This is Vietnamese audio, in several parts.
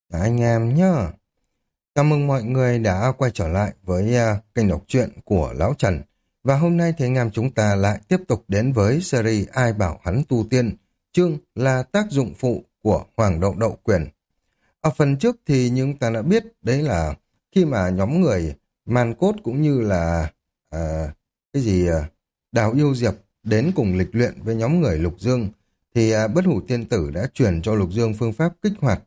Anh em nhá. Chào mừng mọi người đã quay trở lại với kênh đọc truyện của Lão Trần. Và hôm nay thì anh em chúng ta lại tiếp tục đến với series Ai bảo hắn tu tiên, chương là tác dụng phụ của Hoàng đậu đậu quyền. Ở phần trước thì chúng ta đã biết đấy là khi mà nhóm người Man Cốt cũng như là cái gì Đào Yêu Diệp đến cùng lịch luyện với nhóm người Lục Dương thì Bất Hủ Tiên Tử đã truyền cho Lục Dương phương pháp kích hoạt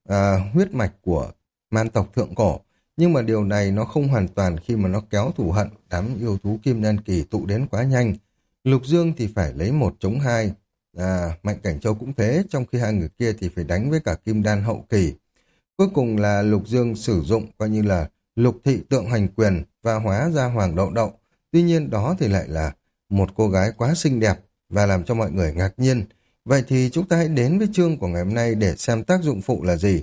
huyết mạch của man tộc thượng cổ. Nhưng mà điều này nó không hoàn toàn khi mà nó kéo thù hận đám yêu thú kim đan kỳ tụ đến quá nhanh. Lục Dương thì phải lấy một chống hai. Mạnh Cảnh Châu cũng thế, trong khi hai người kia thì phải đánh với cả kim đan hậu kỳ. Cuối cùng là Lục Dương sử dụng coi như là lục thị tượng hành quyền và hóa ra Hoàng đậu đậu. Tuy nhiên đó thì lại là một cô gái quá xinh đẹp và làm cho mọi người ngạc nhiên. Vậy thì chúng ta hãy đến với chương của ngày hôm nay để xem tác dụng phụ là gì.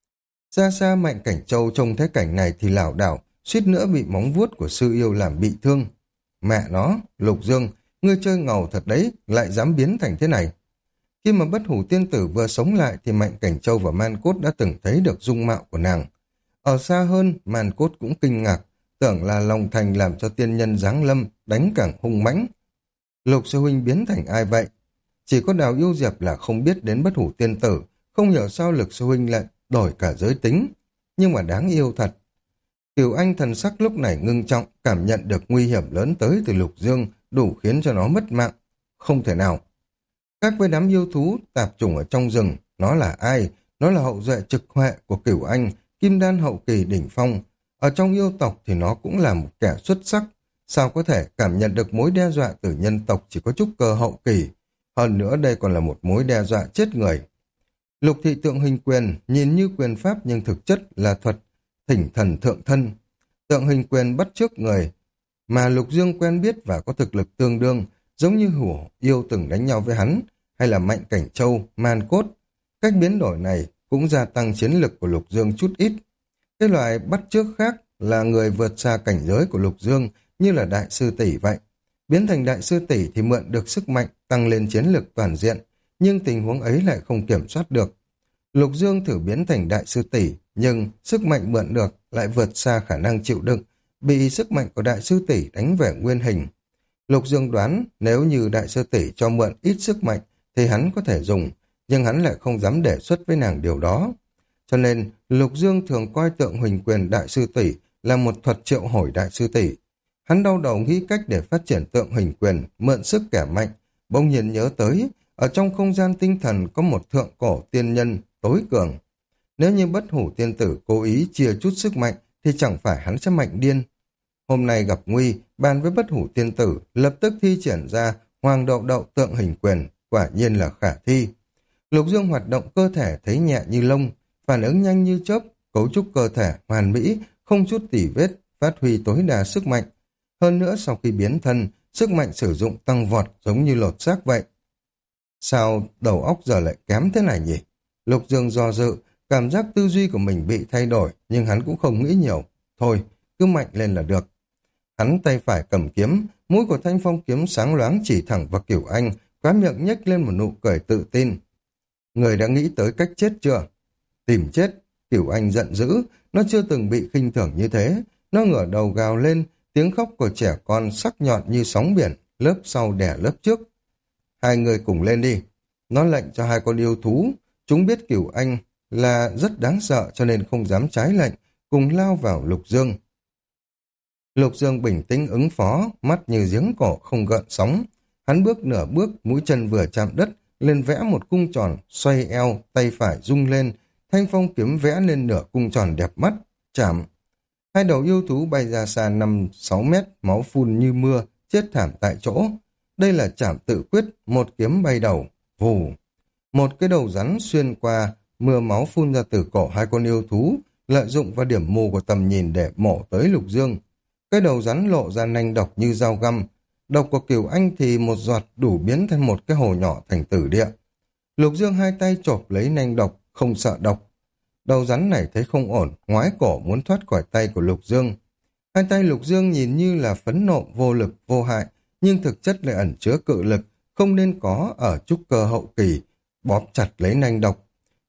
Xa xa Mạnh Cảnh Châu trông thấy cảnh này thì lảo đảo, suýt nữa bị móng vuốt của sư yêu làm bị thương. Mẹ nó, Lục Dương, ngươi chơi ngầu thật đấy, lại dám biến thành thế này. Khi mà Bất Hủ Tiên Tử vừa sống lại thì Mạnh Cảnh Châu và Man Cốt đã từng thấy được dung mạo của nàng. Ở xa hơn, Man Cốt cũng kinh ngạc, tưởng là Long Thành làm cho tiên nhân giáng lâm, đánh càng hung mãnh. Lục sư huynh biến thành ai vậy? Chỉ có Đào Yêu Diệp là không biết đến Bất Hủ Tiên Tử, không hiểu sao Lực sư huynh lại đổi cả giới tính. Nhưng mà đáng yêu thật. Kiều Anh thần sắc lúc này ngưng trọng, cảm nhận được nguy hiểm lớn tới từ Lục Dương, đủ khiến cho nó mất mạng. Không thể nào. Khác với đám yêu thú tạp chủng ở trong rừng, nó là ai? Nó là hậu duệ trực huệ của Cửu Anh, kim đan hậu kỳ đỉnh phong. Ở trong yêu tộc thì nó cũng là một kẻ xuất sắc. Sao có thể cảm nhận được mối đe dọa từ nhân tộc chỉ có chút cơ hậu kỳ? Hơn nữa đây còn là một mối đe dọa chết người. Lục thị tượng hình quyền nhìn như quyền pháp nhưng thực chất là thuật thỉnh thần thượng thân. Tượng hình quyền bắt chước người mà Lục Dương quen biết và có thực lực tương đương, giống như Hổ Yêu từng đánh nhau với hắn, hay là Mạnh Cảnh Châu, Man Cốt. Cách biến đổi này cũng gia tăng chiến lực của Lục Dương chút ít. Cái loại bắt chước khác là người vượt xa cảnh giới của Lục Dương như là Đại sư Tỷ vậy. Biến thành Đại sư Tỷ thì mượn được sức mạnh tăng lên chiến lực toàn diện, nhưng tình huống ấy lại không kiểm soát được. Lục Dương thử biến thành Đại sư Tỷ, nhưng sức mạnh mượn được lại vượt xa khả năng chịu đựng, bị sức mạnh của Đại sư Tỷ đánh về nguyên hình. Lục Dương đoán nếu như Đại sư Tỷ cho mượn ít sức mạnh thì hắn có thể dùng, nhưng hắn lại không dám đề xuất với nàng điều đó. Cho nên Lục Dương thường coi tượng huỳnh quyền Đại sư Tỷ là một thuật triệu hồi Đại sư Tỷ. Hắn đau đầu nghĩ cách để phát triển tượng huỳnh quyền, mượn sức kẻ mạnh, bỗng nhiên nhớ tới ở trong không gian tinh thần có một thượng cổ tiên nhân tối cường. Nếu như Bất Hủ Tiên Tử cố ý chia chút sức mạnh thì chẳng phải hắn sẽ mạnh điên. Hôm nay gặp nguy, bàn với Bất Hủ Tiên Tử lập tức thi triển ra Hoàng đậu đậu tượng hình quyền, quả nhiên là khả thi. Lục Dương hoạt động cơ thể thấy nhẹ như lông, phản ứng nhanh như chớp, cấu trúc cơ thể hoàn mỹ, không chút tỉ vết, phát huy tối đa sức mạnh. Hơn nữa sau khi biến thân, sức mạnh sử dụng tăng vọt giống như lột xác vậy. Sao đầu óc giờ lại kém thế này nhỉ? Lục Dương do dự, cảm giác tư duy của mình bị thay đổi, nhưng hắn cũng không nghĩ nhiều. Thôi, cứ mạnh lên là được. Hắn tay phải cầm kiếm, mũi của thanh phong kiếm sáng loáng chỉ thẳng vào Cửu Anh, khóe miệng nhếch lên một nụ cười tự tin. Người đã nghĩ tới cách chết chưa? Tìm chết. Cửu Anh giận dữ, nó chưa từng bị khinh thường như thế. Nó ngửa đầu gào lên, tiếng khóc của trẻ con sắc nhọn như sóng biển, lớp sau đè lớp trước. Hai người cùng lên đi. Nó lệnh cho hai con yêu thú. Chúng biết Cửu Anh là rất đáng sợ cho nên không dám trái lệnh, cùng lao vào Lục Dương. Lục Dương bình tĩnh ứng phó, mắt như giếng cổ không gợn sóng. Hắn bước nửa bước, mũi chân vừa chạm đất, lên vẽ một cung tròn, xoay eo, tay phải rung lên, thanh phong kiếm vẽ lên nửa cung tròn đẹp mắt, chạm. Hai đầu yêu thú bay ra xa 5-6 mét, máu phun như mưa, chết thảm tại chỗ. Đây là chạm tự quyết, một kiếm bay đầu, vù. Một cái đầu rắn xuyên qua, mưa máu phun ra từ cổ hai con yêu thú, lợi dụng vào điểm mù của tầm nhìn để mổ tới Lục Dương. Cái đầu rắn lộ ra nanh độc như dao găm. Độc của Cửu Anh thì một giọt đủ biến thành một cái hồ nhỏ thành tử địa. Lục Dương hai tay chộp lấy nanh độc, không sợ độc. Đầu rắn này thấy không ổn, ngoái cổ muốn thoát khỏi tay của Lục Dương. Hai tay Lục Dương nhìn như là phẫn nộ, vô lực, vô hại, nhưng thực chất lại ẩn chứa cự lực, không nên có ở trúc cơ hậu kỳ, bóp chặt lấy nanh độc.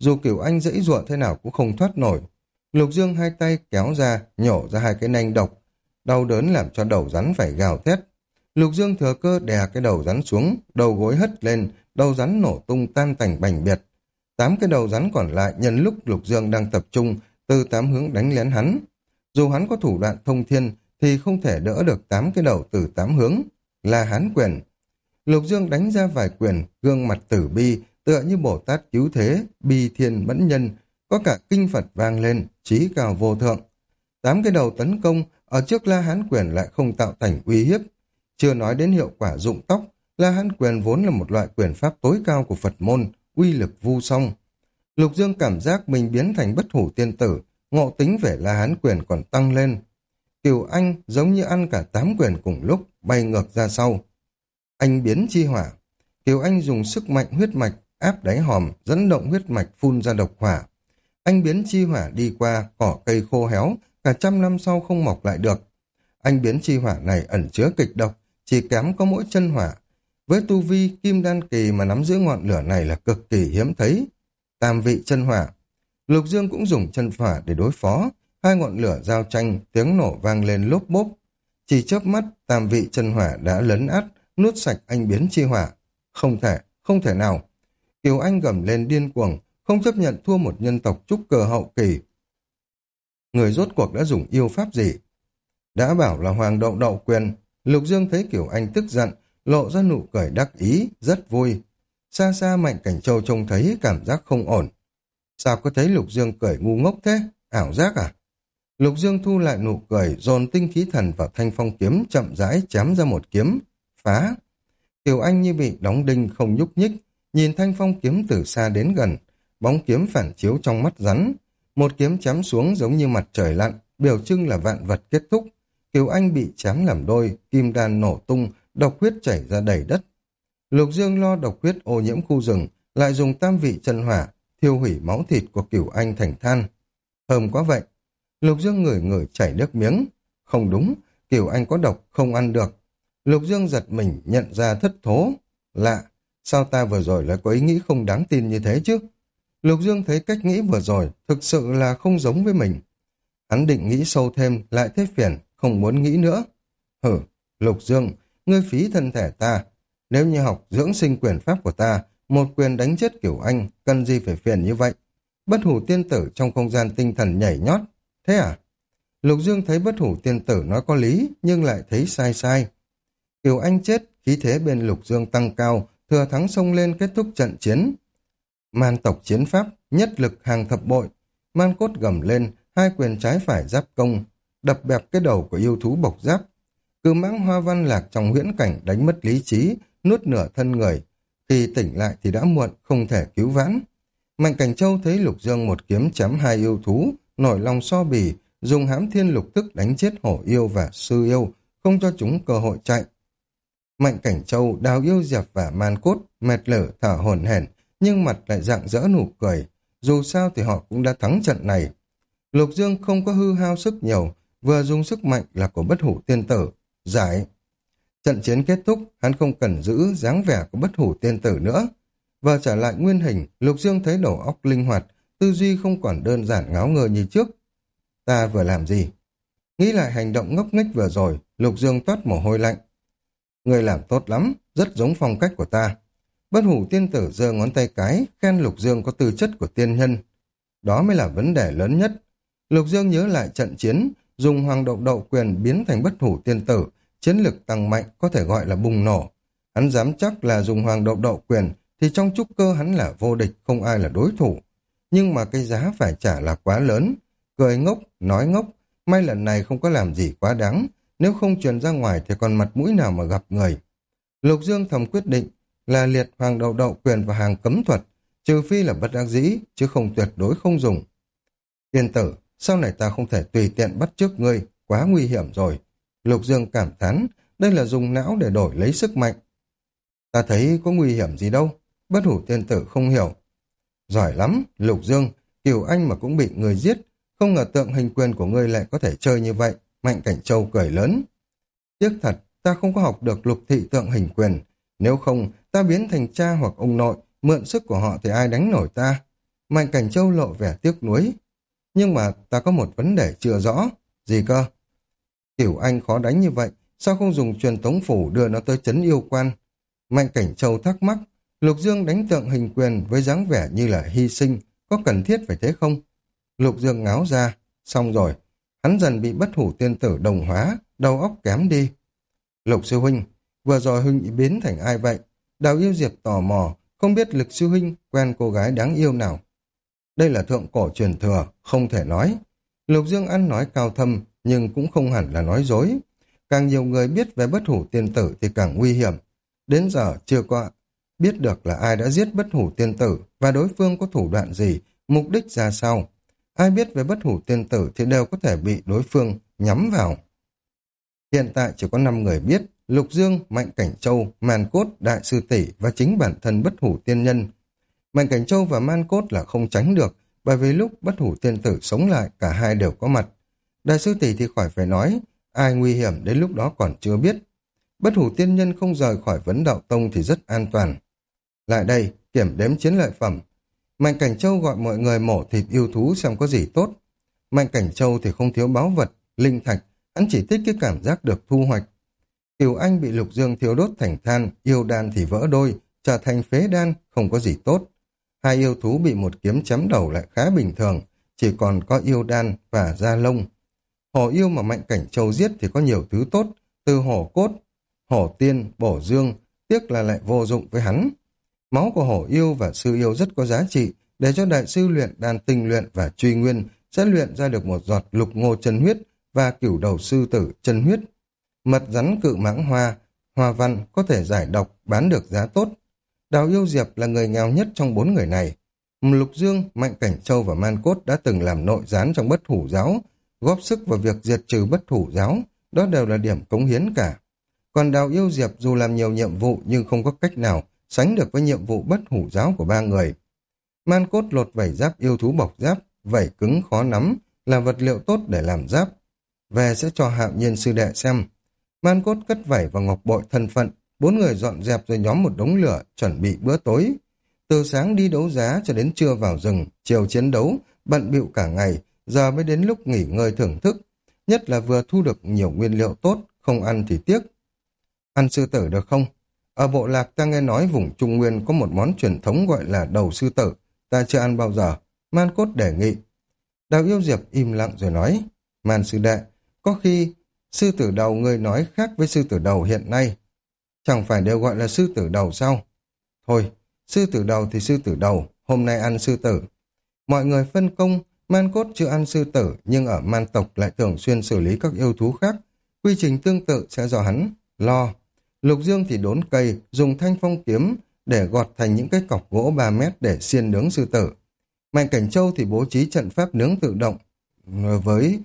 dù Cửu Anh giãy giụa thế nào cũng không thoát nổi. Lục Dương hai tay kéo ra, nhổ ra hai cái nanh độc, đau đớn làm cho đầu rắn phải gào thét. Lục Dương thừa cơ đè cái đầu rắn xuống, đầu gối hất lên, đầu rắn nổ tung tan tành bành biệt. 8 cái đầu rắn còn lại nhân lúc Lục Dương đang tập trung, từ 8 hướng đánh lén hắn. Dù hắn có thủ đoạn thông thiên, thì không thể đỡ được 8 cái đầu từ 8 hướng. La Hán quyền. Lục Dương đánh ra vài quyền, gương mặt tử bi, tựa như Bồ Tát cứu thế, bi thiên mẫn nhân, có cả kinh Phật vang lên, trí cao vô thượng. 8 cái đầu tấn công, ở trước La Hán quyền lại không tạo thành uy hiếp. Chưa nói đến hiệu quả rụng tóc, La Hán quyền vốn là một loại quyền pháp tối cao của Phật môn, uy lực vô song. Lục Dương cảm giác mình biến thành bất hủ tiên tử, ngộ tính về La Hán quyền còn tăng lên. Cửu Anh giống như ăn cả 8 quyền cùng lúc, bay ngược ra sau. Anh biến chi hỏa. Cửu Anh dùng sức mạnh huyết mạch, áp đáy hòm, dẫn động huyết mạch phun ra độc hỏa. Anh biến chi hỏa đi qua, cỏ cây khô héo, cả trăm năm sau không mọc lại được. Anh biến chi hỏa này ẩn chứa kịch độc, chỉ kém có mỗi chân hỏa. Với tu vi kim đan kỳ mà nắm giữ ngọn lửa này là cực kỳ hiếm thấy. Tam vị chân hỏa. Lục Dương cũng dùng chân hỏa để đối phó. Hai ngọn lửa giao tranh, tiếng nổ vang lên lốp bốp. Chỉ chớp mắt, tam vị chân hỏa đã lấn át, nuốt sạch anh biến chi hỏa. Không thể nào. Kiều Anh gầm lên điên cuồng, không chấp nhận thua một nhân tộc trúc cơ hậu kỳ. Người rốt cuộc đã dùng yêu pháp gì? Đã bảo là Hoàng Đậu Đậu quyền. Lục Dương thấy Kiều Anh tức giận, lộ ra nụ cười đắc ý, rất vui. Xa xa Mạnh Cảnh Châu trông thấy cảm giác không ổn. Sao có thấy Lục Dương cười ngu ngốc thế? Ảo giác à? Lục Dương thu lại nụ cười, dồn tinh khí thần vào thanh phong kiếm, chậm rãi chém ra một kiếm. Phá! Kiều Anh như bị đóng đinh không nhúc nhích, nhìn thanh phong kiếm từ xa đến gần, bóng kiếm phản chiếu trong mắt rắn. Một kiếm chém xuống giống như mặt trời lặn, biểu trưng là vạn vật kết thúc. Kiều Anh bị chém làm đôi, kim đan nổ tung, độc huyết chảy ra đầy đất. Lục Dương lo độc huyết ô nhiễm khu rừng, lại dùng tam vị chân hỏa, thiêu hủy máu thịt của Kiều Anh thành than. Thơm quá vậy. Lục Dương ngửi ngửi chảy nước miếng. Không đúng, Kiều Anh có độc, không ăn được. Lục Dương giật mình nhận ra thất thố. Lạ, sao ta vừa rồi lại có ý nghĩ không đáng tin như thế chứ? Lục Dương thấy cách nghĩ vừa rồi thực sự là không giống với mình. Hắn định nghĩ sâu thêm, lại thấy phiền, không muốn nghĩ nữa. Hử, Lục Dương, ngươi phí thân thể ta. Nếu như học dưỡng sinh quyền pháp của ta, một quyền đánh chết Kiều Anh, cần gì phải phiền như vậy? Bất hủ tiên tử trong không gian tinh thần nhảy nhót. Thế à? Lục Dương thấy bất hủ tiên tử nói có lý, nhưng lại thấy sai sai. Kiều Anh chết, khí thế bên Lục Dương tăng cao, thừa thắng xông lên kết thúc trận chiến. Man tộc chiến pháp, nhất lực hàng thập bội. Man cốt gầm lên, hai quyền trái phải giáp công, đập bẹp cái đầu của yêu thú bộc giáp. Cự mãng Hoa Văn lạc trong huyễn cảnh đánh mất lý trí, nuốt nửa thân người. Khi tỉnh lại thì đã muộn, không thể cứu vãn. Mạnh Cảnh Châu thấy Lục Dương một kiếm chém hai yêu thú, nổi lòng so bì, dùng hãm thiên lục tức đánh chết hổ yêu và sư yêu, không cho chúng cơ hội chạy. Mạnh Cảnh Châu đào yêu dẹp và man cốt, mệt lở thở hổn hển, nhưng mặt lại rạng rỡ nụ cười. Dù sao thì họ cũng đã thắng trận này. Lục Dương không có hư hao sức nhiều, vừa dùng sức mạnh là của bất hủ tiên tử. Giải. Trận chiến kết thúc, hắn không cần giữ dáng vẻ của bất hủ tiên tử nữa. Vừa trở lại nguyên hình, Lục Dương thấy đầu óc linh hoạt, tư duy không còn đơn giản ngáo ngơ như trước. Ta vừa làm gì? Nghĩ lại hành động ngốc nghếch vừa rồi, Lục Dương toát mồ hôi lạnh. Người làm tốt lắm, rất giống phong cách của ta. Bất hủ tiên tử giơ ngón tay cái, khen Lục Dương có tư chất của tiên nhân. Đó mới là vấn đề lớn nhất. Lục Dương nhớ lại trận chiến, dùng Hoàng Đậu Đậu quyền biến thành bất hủ tiên tử, chiến lực tăng mạnh có thể gọi là bùng nổ. Hắn dám chắc là dùng Hoàng Đậu Đậu quyền thì trong trúc cơ hắn là vô địch, không ai là đối thủ. Nhưng mà cái giá phải trả là quá lớn. Cười ngốc, nói ngốc, may lần này không có làm gì quá đáng, nếu không truyền ra ngoài thì còn mặt mũi nào mà gặp người. Lục Dương thầm quyết định là liệt Hoàng Đậu Đậu quyền vào hàng cấm thuật, trừ phi là bất đắc dĩ, chứ không tuyệt đối không dùng. Tiên tử, sau này ta không thể tùy tiện bắt chước ngươi, quá nguy hiểm rồi. Lục Dương cảm thán, đây là dùng não để đổi lấy sức mạnh. Ta thấy có nguy hiểm gì đâu, bất hủ tiên tử không hiểu. Giỏi lắm, Lục Dương, Kiều Anh mà cũng bị người giết, không ngờ tượng hình quyền của ngươi lại có thể chơi như vậy. Mạnh Cảnh Châu cười lớn. Tiếc thật, ta không có học được lục thị tượng hình quyền. Nếu không, ta biến thành cha hoặc ông nội, mượn sức của họ thì ai đánh nổi ta. Mạnh Cảnh Châu lộ vẻ tiếc nuối. Nhưng mà ta có một vấn đề chưa rõ. Gì cơ? Cửu Anh khó đánh như vậy, sao không dùng truyền tống phủ đưa nó tới trấn yêu quan? Mạnh Cảnh Châu thắc mắc, Lục Dương đánh tượng hình quyền với dáng vẻ như là hy sinh, có cần thiết phải thế không? Lục Dương ngáo ra, xong rồi, hắn dần bị bất hủ tiên tử đồng hóa, đầu óc kém đi. Lục sư huynh, vừa rồi huynh biến thành ai vậy? Đào Yêu Diệp tò mò, không biết Lục sư huynh quen cô gái đáng yêu nào. Đây là thượng cổ truyền thừa, không thể nói. Lục Dương ăn nói cao thâm, nhưng cũng không hẳn là nói dối. Càng nhiều người biết về bất hủ tiên tử thì càng nguy hiểm. Đến giờ chưa có biết được là ai đã giết bất hủ tiên tử và đối phương có thủ đoạn gì, mục đích ra sao. Ai biết về bất hủ tiên tử thì đều có thể bị đối phương nhắm vào. Hiện tại chỉ có 5 người biết, Lục Dương, Mạnh Cảnh Châu, Màn Cốt, Đại Sư Tỷ và chính bản thân bất hủ tiên nhân. Mạnh Cảnh Châu và Man Cốt là không tránh được, bởi vì lúc bất hủ tiên tử sống lại cả hai đều có mặt. Đại Sư Tỷ thì khỏi phải nói, ai nguy hiểm đến lúc đó còn chưa biết. Bất hủ tiên nhân không rời khỏi vấn đạo tông thì rất an toàn. Lại đây, kiểm đếm chiến lợi phẩm. Mạnh Cảnh Châu gọi mọi người mổ thịt yêu thú xem có gì tốt. Mạnh Cảnh Châu thì không thiếu báu vật, linh thạch, hắn chỉ thích cái cảm giác được thu hoạch. Kiều Anh bị Lục Dương thiêu đốt thành than, yêu đan thì vỡ đôi, trở thành phế đan, không có gì tốt. Hai yêu thú bị một kiếm chém đầu lại khá bình thường, chỉ còn có yêu đan và da lông. Hổ yêu mà Mạnh Cảnh Châu giết thì có nhiều thứ tốt, từ hổ cốt, hổ tiên, bổ dương, tiếc là lại vô dụng với hắn. Máu của hổ yêu và sư yêu rất có giá trị, để cho đại sư luyện đan tinh luyện và truy nguyên sẽ luyện ra được một giọt lục ngô chân huyết và cửu đầu sư tử chân huyết. Mật rắn cự mãng hoa, hoa văn có thể giải độc, bán được giá tốt. Đào Yêu Diệp là người nghèo nhất trong 4 người này. Lục Dương, Mạnh Cảnh Châu và Man Cốt đã từng làm nội gián trong bất hủ giáo, góp sức vào việc diệt trừ bất hủ giáo, đó đều là điểm cống hiến cả. Còn Đào Yêu Diệp dù làm nhiều nhiệm vụ nhưng không có cách nào sánh được với nhiệm vụ bất hủ giáo của 3 người. Man Cốt lột vảy giáp yêu thú bọc giáp, vảy cứng khó nắm, là vật liệu tốt để làm giáp. Về sẽ cho Hạo Nhiên sư đệ xem. Man Cốt cất vảy vào ngọc bội thân phận, 4 người dọn dẹp rồi nhóm một đống lửa, chuẩn bị bữa tối. Từ sáng đi đấu giá cho đến trưa vào rừng, chiều chiến đấu, bận bịu cả ngày, giờ mới đến lúc nghỉ ngơi thưởng thức. Nhất là vừa thu được nhiều nguyên liệu tốt, không ăn thì tiếc. Ăn sư tử được không? Ở bộ lạc ta nghe nói vùng Trung Nguyên có một món truyền thống gọi là đầu sư tử, ta chưa ăn bao giờ. Man Cốt đề nghị. Đào Yêu Diệp im lặng rồi nói, Man sư đệ, có khi sư tử đầu ngươi nói khác với sư tử đầu hiện nay. Chẳng phải đều gọi là sư tử đầu sao? Thôi, sư tử đầu thì sư tử đầu, hôm nay ăn sư tử. Mọi người phân công, Man Cốt chưa ăn sư tử, nhưng ở man tộc lại thường xuyên xử lý các yêu thú khác. Quy trình tương tự sẽ do hắn lo. Lục Dương thì đốn cây, dùng thanh phong kiếm để gọt thành những cái cọc gỗ 3 mét để xiên nướng sư tử. Mạnh Cảnh Châu thì bố trí trận pháp nướng tự động với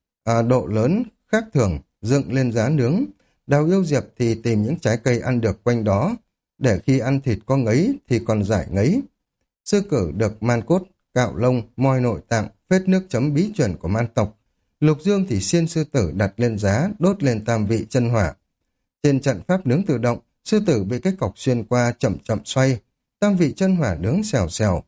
độ lớn khác thường, dựng lên giá nướng. Đào Yêu Diệp thì tìm những trái cây ăn được quanh đó, để khi ăn thịt có ngấy thì còn giải ngấy. Sư Cử được Man Cốt cạo lông, moi nội tạng, phết nước chấm bí truyền của man tộc. Lục Dương thì xiên sư tử đặt lên giá, đốt lên tam vị chân hỏa. Trên trận pháp nướng tự động, sư tử bị cái cọc xuyên qua chậm chậm xoay, tam vị chân hỏa nướng xèo xèo,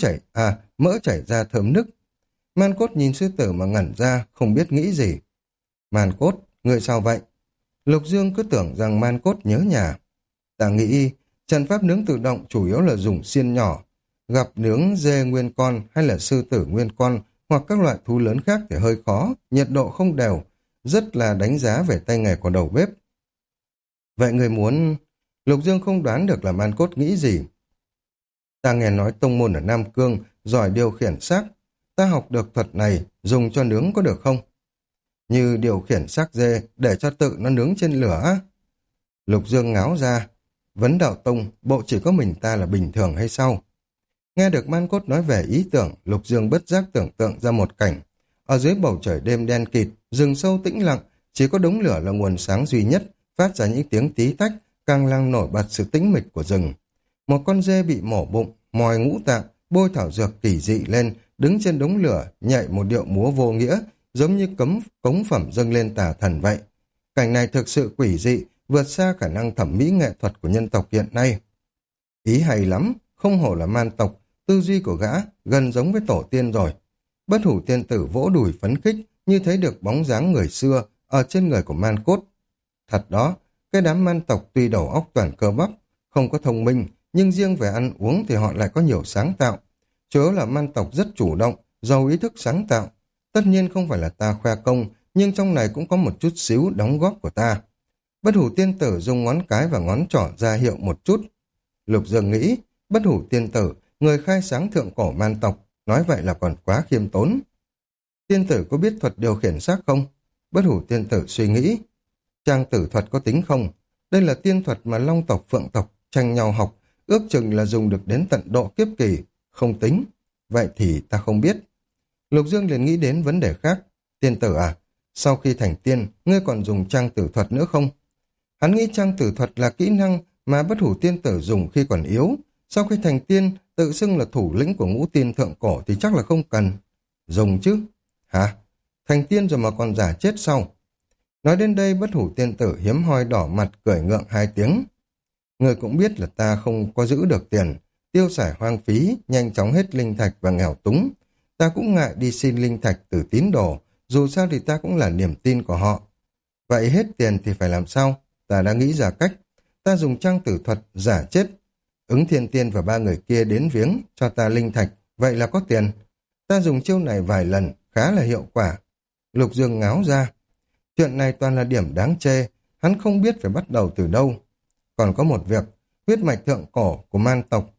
mỡ chảy ra thơm nức. Man Cốt nhìn sư tử mà ngẩn ra, không biết nghĩ gì. Man Cốt, người sao vậy? Lục Dương cứ tưởng rằng Man Cốt nhớ nhà. Ta nghĩ trận pháp nướng tự động chủ yếu là dùng xiên nhỏ, gặp nướng dê nguyên con hay là sư tử nguyên con hoặc các loại thú lớn khác thì hơi khó, nhiệt độ không đều, rất là đánh giá về tay nghề của đầu bếp. Vậy người muốn... Lục Dương không đoán được là Man Cốt nghĩ gì. Ta nghe nói tông môn ở Nam Cương giỏi điều khiển xác. Ta học được thuật này, dùng cho nướng có được không? Như điều khiển xác dê để cho tự nó nướng trên lửa. Lục Dương ngáo ra. Vấn đạo tông, bộ chỉ có mình ta là bình thường hay sao? Nghe được Man Cốt nói về ý tưởng, Lục Dương bất giác tưởng tượng ra một cảnh. Ở dưới bầu trời đêm đen kịt, rừng sâu tĩnh lặng, chỉ có đống lửa là nguồn sáng duy nhất, phát ra những tiếng tí tách, càng làm nổi bật sự tĩnh mịch của rừng. Một con dê bị mổ bụng, mòi ngũ tạng, bôi thảo dược kỳ dị lên, đứng trên đống lửa, nhảy một điệu múa vô nghĩa, giống như cống phẩm dâng lên tà thần vậy. Cảnh này thực sự quỷ dị, vượt xa khả năng thẩm mỹ nghệ thuật của nhân tộc hiện nay. Ý hay lắm, không hổ là man tộc, Tư duy của gã gần giống với tổ tiên rồi. Bất hủ tiên tử vỗ đùi phấn khích như thấy được bóng dáng người xưa ở trên người của man cốt. Thật đó, cái đám man tộc tuy đầu óc toàn cơ bắp, không có thông minh, nhưng riêng về ăn uống thì họ lại có nhiều sáng tạo. Chủ yếu là man tộc rất chủ động, giàu ý thức sáng tạo. Tất nhiên không phải là ta khoe công, nhưng trong này cũng có một chút xíu đóng góp của ta. Bất hủ tiên tử dùng ngón cái và ngón trỏ ra hiệu một chút. Lục Dương nghĩ, bất hủ tiên tử, người khai sáng thượng cổ man tộc, nói vậy là còn quá khiêm tốn. Tiên tử có biết thuật điều khiển xác không? Bất hủ tiên tử suy nghĩ. Trang tử thuật có tính không? Đây là tiên thuật mà long tộc phượng tộc tranh nhau học, ước chừng là dùng được đến tận độ kiếp kỳ, không tính. Vậy thì ta không biết. Lục Dương liền nghĩ đến vấn đề khác. Tiên tử à, sau khi thành tiên, ngươi còn dùng trang tử thuật nữa không? Hắn nghĩ trang tử thuật là kỹ năng mà bất hủ tiên tử dùng khi còn yếu. Sau khi thành tiên, tự xưng là thủ lĩnh của ngũ tiên thượng cổ thì chắc là không cần. Dùng chứ? Hả? Thành tiên rồi mà còn giả chết sau. Nói đến đây bất hủ tiên tử hiếm hoi đỏ mặt cười ngượng 2 tiếng. Người cũng biết là ta không có giữ được tiền, tiêu xài hoang phí, nhanh chóng hết linh thạch và nghèo túng. Ta cũng ngại đi xin linh thạch từ tín đồ, dù sao thì ta cũng là niềm tin của họ. Vậy hết tiền thì phải làm sao? Ta đã nghĩ ra cách. Ta dùng trang tử thuật giả chết. Ứng Thiên Tiên và 3 người kia đến viếng cho ta linh thạch, vậy là có tiền. Ta dùng chiêu này vài lần, khá là hiệu quả. Lục Dương ngáo ra. Chuyện này toàn là điểm đáng chê, hắn không biết phải bắt đầu từ đâu. Còn có một việc, huyết mạch thượng cổ của man tộc,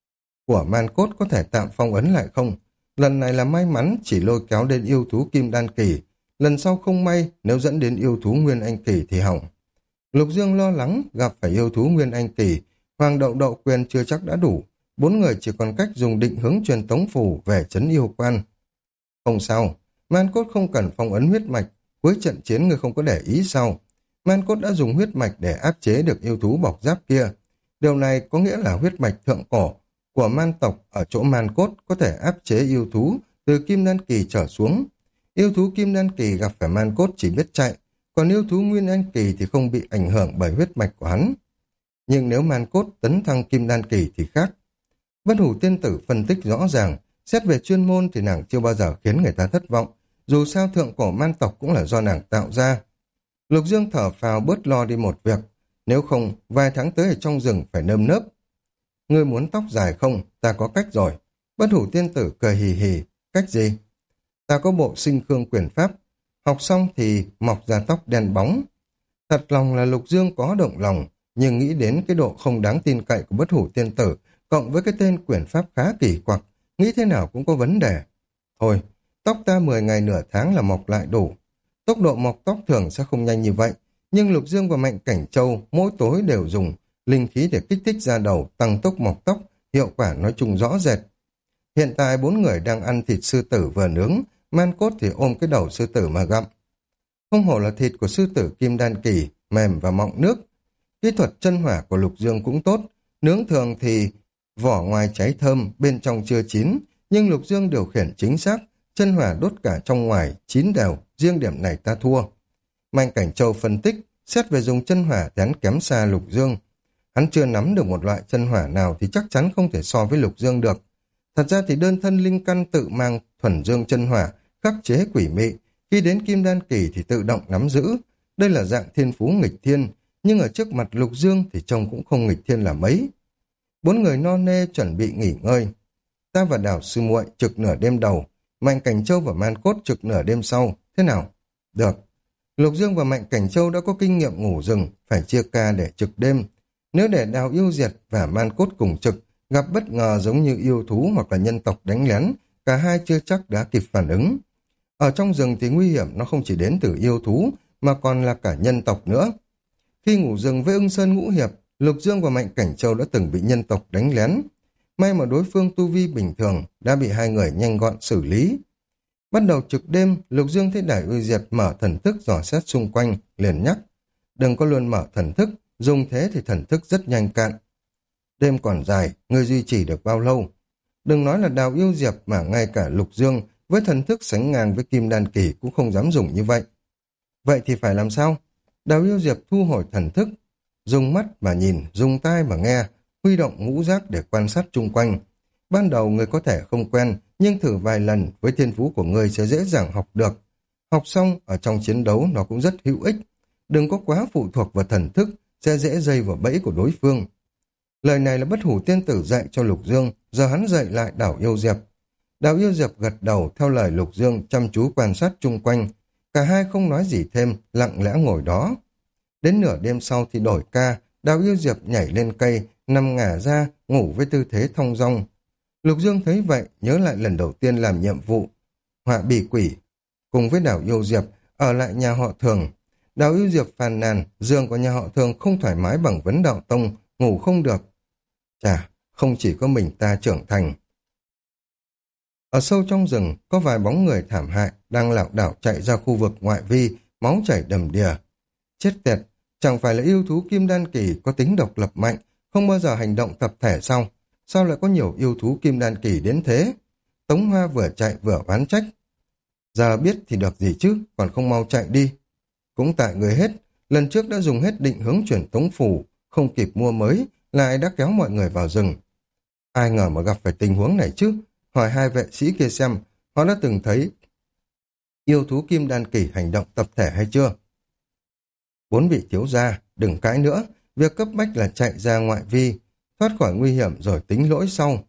của man cốt có thể tạm phong ấn lại không? Lần này là may mắn chỉ lôi kéo đến yêu thú kim đan kỳ, lần sau không may nếu dẫn đến yêu thú nguyên anh kỳ thì hỏng. Lục Dương lo lắng gặp phải yêu thú nguyên anh kỳ, Hoàng Đậu Đậu quyền chưa chắc đã đủ, 4 người chỉ còn cách dùng định hướng truyền tống phù về trấn yêu quan. Không sao, man cốt không cần phong ấn huyết mạch, cuối trận chiến người không có để ý sao. Man cốt đã dùng huyết mạch để áp chế được yêu thú bọc giáp kia. Điều này có nghĩa là huyết mạch thượng cổ của man tộc ở chỗ man cốt có thể áp chế yêu thú từ kim đan kỳ trở xuống. Yêu thú kim đan kỳ gặp phải man cốt chỉ biết chạy, còn yêu thú nguyên anh kỳ thì không bị ảnh hưởng bởi huyết mạch của hắn. Nhưng nếu man cốt tấn thăng kim đan kỳ thì khác. Bất hủ tiên tử phân tích rõ ràng, xét về chuyên môn thì nàng chưa bao giờ khiến người ta thất vọng, dù sao thượng cổ man tộc cũng là do nàng tạo ra. Lục Dương thở phào bớt lo đi một việc, nếu không vài tháng tới ở trong rừng phải nơm nớp. Ngươi muốn tóc dài không? Ta có cách rồi. Bất hủ tiên tử cười hì hì. Cách gì? Ta có bộ sinh khương quyền pháp, học xong thì mọc ra tóc đen bóng. Thật lòng là Lục Dương có động lòng, nhưng nghĩ đến cái độ không đáng tin cậy của bất hủ tiên tử, cộng với cái tên quyền pháp khá kỳ quặc, nghĩ thế nào cũng có vấn đề. Thôi, tóc ta 10 ngày nửa tháng là mọc lại đủ. Tốc độ mọc tóc thường sẽ không nhanh như vậy, nhưng Lục Dương và Mạnh Cảnh Châu mỗi tối đều dùng linh khí để kích thích ra đầu, tăng tốc mọc tóc, hiệu quả nói chung rõ rệt. Hiện tại 4 người đang ăn thịt sư tử vừa nướng, man cốt thì ôm cái đầu sư tử mà gặm. Không hổ là thịt của sư tử kim đan kỳ, mềm và mọng nước. Kỹ thuật chân hỏa của Lục Dương cũng tốt, nướng thường thì vỏ ngoài cháy thơm, bên trong chưa chín, nhưng Lục Dương điều khiển chính xác, chân hỏa đốt cả trong ngoài, chín đều, riêng điểm này ta thua. Mạnh Cảnh Châu phân tích, xét về dùng chân hỏa thì hắn kém xa Lục Dương. Hắn chưa nắm được một loại chân hỏa nào thì chắc chắn không thể so với Lục Dương được. Thật ra thì đơn thân linh căn tự mang thuần dương chân hỏa, khắc chế quỷ mị, khi đến kim đan kỳ thì tự động nắm giữ. Đây là dạng thiên phú nghịch thiên, nhưng ở trước mặt Lục Dương thì trông cũng không nghịch thiên là mấy. 4 người no nê chuẩn bị nghỉ ngơi. Ta và Đào sư muội trực nửa đêm đầu, Mạnh Cảnh Châu và Man Cốt trực nửa đêm sau. Thế nào? Được. Lục Dương và Mạnh Cảnh Châu đã có kinh nghiệm ngủ rừng, phải chia ca để trực đêm. Nếu để Đào Yêu Diệt và Man Cốt cùng trực, gặp bất ngờ giống như yêu thú hoặc là nhân tộc đánh lén, cả hai chưa chắc đã kịp phản ứng. Ở trong rừng thì nguy hiểm nó không chỉ đến từ yêu thú, mà còn là cả nhân tộc nữa. Khi ngủ rừng với Ưng Sơn Ngũ Hiệp, Lục Dương và Mạnh Cảnh Châu đã từng bị nhân tộc đánh lén. May mà đối phương tu vi bình thường đã bị hai người nhanh gọn xử lý. Bắt đầu trực đêm, Lục Dương thấy Đại Uy Diệt mở thần thức dò xét xung quanh, liền nhắc. Đừng có luôn mở thần thức, dùng thế thì thần thức rất nhanh cạn. Đêm còn dài, ngươi duy trì được bao lâu? Đừng nói là Đào Yêu Diệp mà ngay cả Lục Dương với thần thức sánh ngang với Kim Đan Kỳ cũng không dám dùng như vậy. Vậy thì phải làm sao? Đào Yêu Diệp thu hồi thần thức, dùng mắt mà nhìn, dùng tai mà nghe, huy động ngũ giác để quan sát chung quanh. Ban đầu người có thể không quen, nhưng thử vài lần với thiên phú của người sẽ dễ dàng học được. Học xong, ở trong chiến đấu nó cũng rất hữu ích. Đừng có quá phụ thuộc vào thần thức, sẽ dễ dây vào bẫy của đối phương. Lời này là Bất Hủ Tiên Tử dạy cho Lục Dương, giờ hắn dạy lại Đào Yêu Diệp. Đào Yêu Diệp gật đầu theo lời Lục Dương, chăm chú quan sát chung quanh. Cả hai không nói gì thêm, lặng lẽ ngồi đó. Đến nửa đêm sau thì đổi ca, Đào Yêu Diệp nhảy lên cây, nằm ngả ra, ngủ với tư thế thong dong. Lục Dương thấy vậy, nhớ lại lần đầu tiên làm nhiệm vụ Họa Bì Quỷ, cùng với Đào Yêu Diệp, ở lại nhà họ Thường. Đào Yêu Diệp phàn nàn, giường của nhà họ Thường không thoải mái bằng Vấn Đạo Tông, ngủ không được. Chà, không chỉ có mình ta trưởng thành. Ở sâu trong rừng, có vài bóng người thảm hại, đang lảo đảo chạy ra khu vực ngoại vi, máu chảy đầm đìa. Chết tiệt, chẳng phải là yêu thú kim đan kỳ có tính độc lập mạnh, không bao giờ hành động tập thể sao? Sao lại có nhiều yêu thú kim đan kỳ đến thế? Tống Hoa vừa chạy vừa oán trách. Giờ biết thì được gì chứ, còn không mau chạy đi. Cũng tại người hết, lần trước đã dùng hết định hướng truyền tống phủ, không kịp mua mới, lại đã kéo mọi người vào rừng. Ai ngờ mà gặp phải tình huống này chứ? Hỏi hai vệ sĩ kia xem, họ đã từng thấy yêu thú kim đan kỳ hành động tập thể hay chưa? Bốn vị thiếu gia, đừng cãi nữa, việc cấp bách là chạy ra ngoại vi, thoát khỏi nguy hiểm rồi tính lỗi sau.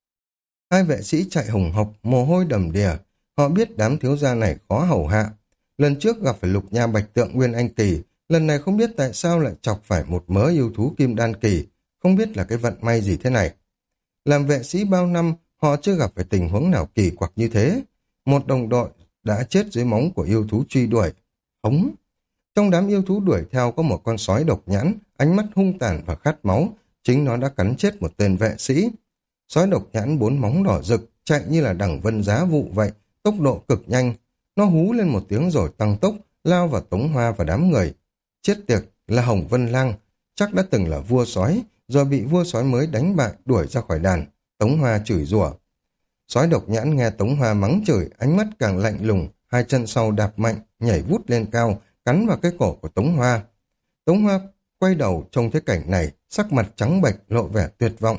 Hai vệ sĩ chạy hùng hộc, mồ hôi đầm đìa, họ biết đám thiếu gia này khó hầu hạ. Lần trước gặp phải Lục Nha Bạch Tượng Nguyên Anh Kỳ, lần này không biết tại sao lại chọc phải một mớ yêu thú kim đan kỳ, không biết là cái vận may gì thế này. Làm vệ sĩ bao năm, họ chưa gặp phải tình huống nào kỳ quặc như thế. Một đồng đội đã chết dưới móng của yêu thú truy đuổi. Hống! Trong đám yêu thú đuổi theo có một con sói độc nhãn, ánh mắt hung tàn và khát máu, chính nó đã cắn chết một tên vệ sĩ. Sói độc nhãn bốn móng đỏ rực, chạy như là đằng vân giá vụ vậy, tốc độ cực nhanh. Nó hú lên một tiếng rồi tăng tốc, lao vào Tống Hoa và đám người. Chết tiệt, là Hồng Vân Lang, chắc đã từng là vua sói, rồi bị vua sói mới đánh bại đuổi ra khỏi đàn. Tống Hoa chửi rủa. Sói độc nhãn nghe Tống Hoa mắng chửi, ánh mắt càng lạnh lùng, hai chân sau đạp mạnh, nhảy vút lên cao, cắn vào cái cổ của Tống Hoa. Tống Hoa quay đầu trông thấy cảnh này, sắc mặt trắng bệch lộ vẻ tuyệt vọng.